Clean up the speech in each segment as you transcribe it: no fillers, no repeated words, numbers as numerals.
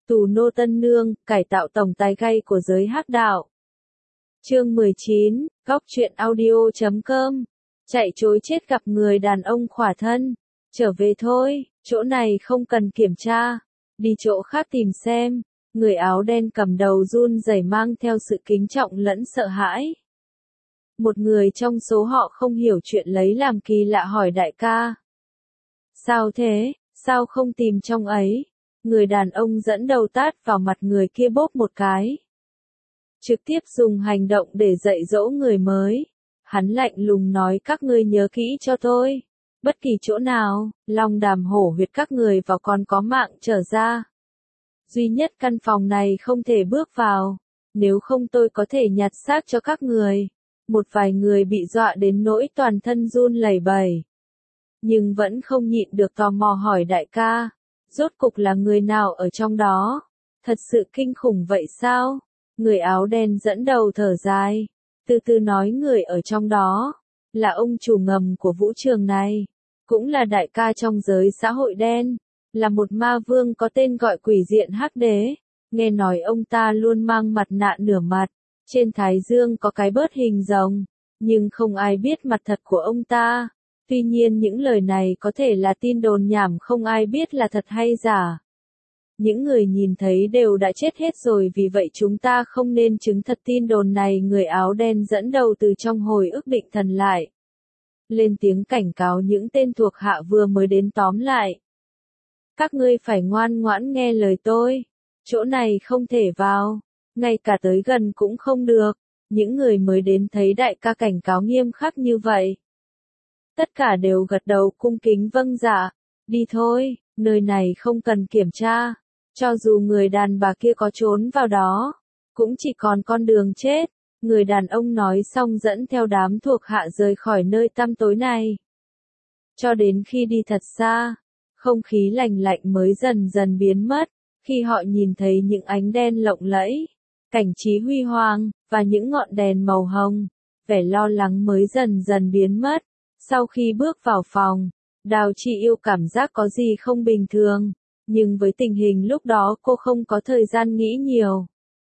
Tù nô tân nương, cải tạo tổng tài gay của giới hắc đạo. Chương 19, góc truyện audio.com. Chạy chối chết gặp người đàn ông khỏa thân. Trở về thôi, chỗ này không cần kiểm tra. Đi chỗ khác tìm xem. Người áo đen cầm đầu run rẩy mang theo sự kính trọng lẫn sợ hãi. Một người trong số họ không hiểu chuyện lấy làm kỳ lạ hỏi đại ca. Sao thế, sao không tìm trong ấy? Người đàn ông dẫn đầu tát vào mặt người kia bốp một cái. Trực tiếp dùng hành động để dạy dỗ người mới. Hắn lạnh lùng nói các ngươi nhớ kỹ cho tôi. Bất kỳ chỗ nào, long đàm hổ huyệt các người vào còn có mạng trở ra. Duy nhất căn phòng này không thể bước vào. Nếu không tôi có thể nhặt xác cho các người. Một vài người bị dọa đến nỗi toàn thân run lẩy bẩy. Nhưng vẫn không nhịn được tò mò hỏi đại ca. Rốt cục là người nào ở trong đó? Thật sự kinh khủng vậy sao? Người áo đen dẫn đầu thở dài. Từ từ nói người ở trong đó. Là ông chủ ngầm của vũ trường này. Cũng là đại ca trong giới xã hội đen. Là một ma vương có tên gọi quỷ diện hắc đế. Nghe nói ông ta luôn mang mặt nạ nửa mặt. Trên thái dương có cái bớt hình rồng. Nhưng không ai biết mặt thật của ông ta. Tuy nhiên những lời này có thể là tin đồn nhảm không ai biết là thật hay giả. Những người nhìn thấy đều đã chết hết rồi vì vậy chúng ta không nên chứng thật tin đồn này. Người áo đen dẫn đầu từ trong hồi ức định thần lại. Lên tiếng cảnh cáo những tên thuộc hạ vừa mới đến tóm lại. Các ngươi phải ngoan ngoãn nghe lời tôi. Chỗ này không thể vào. Ngay cả tới gần cũng không được. Những người mới đến thấy đại ca cảnh cáo nghiêm khắc như vậy. Tất cả đều gật đầu cung kính vâng dạ. Đi thôi, nơi này không cần kiểm tra. Cho dù người đàn bà kia có trốn vào đó, cũng chỉ còn con đường chết. Người đàn ông nói xong dẫn theo đám thuộc hạ rời khỏi nơi tăm tối này. Cho đến khi đi thật xa, không khí lành lạnh mới dần dần biến mất. Khi họ nhìn thấy những ánh đen lộng lẫy, cảnh trí huy hoàng, và những ngọn đèn màu hồng, vẻ lo lắng mới dần dần biến mất. Sau khi bước vào phòng, Đào Chị Yêu cảm giác có gì không bình thường, nhưng với tình hình lúc đó cô không có thời gian nghĩ nhiều.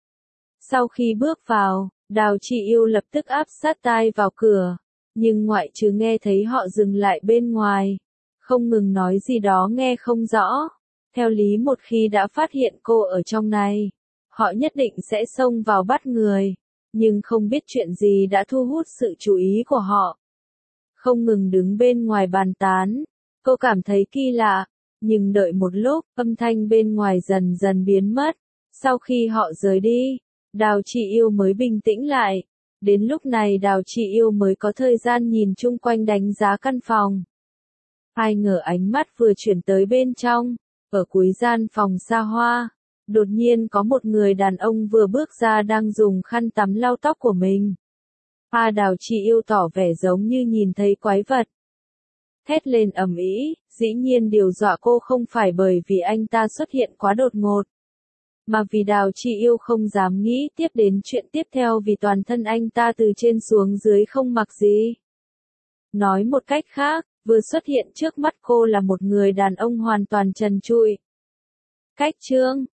Sau khi bước vào, Đào Chị Yêu lập tức áp sát tai vào cửa, nhưng ngoại trừ nghe thấy họ dừng lại bên ngoài, không ngừng nói gì đó nghe không rõ. Theo lý một khi đã phát hiện cô ở trong này, họ nhất định sẽ xông vào bắt người, nhưng không biết chuyện gì đã thu hút sự chú ý của họ. Không ngừng đứng bên ngoài bàn tán, cô cảm thấy kỳ lạ, nhưng đợi một lúc, âm thanh bên ngoài dần dần biến mất. Sau khi họ rời đi, Đào Chị Yêu mới bình tĩnh lại. Đến lúc này Đào Chị Yêu mới có thời gian nhìn chung quanh đánh giá căn phòng. Ai ngờ ánh mắt vừa chuyển tới bên trong, ở cuối gian phòng xa hoa, đột nhiên có một người đàn ông vừa bước ra đang dùng khăn tắm lau tóc của mình. Đào Chị Yêu tỏ vẻ giống như nhìn thấy quái vật. Thét lên ầm ĩ, dĩ nhiên điều dọa cô không phải bởi vì anh ta xuất hiện quá đột ngột, mà vì Đào Chị Yêu không dám nghĩ tiếp đến chuyện tiếp theo vì toàn thân anh ta từ trên xuống dưới không mặc gì. Nói một cách khác, vừa xuất hiện trước mắt cô là một người đàn ông hoàn toàn trần trụi. Cách chương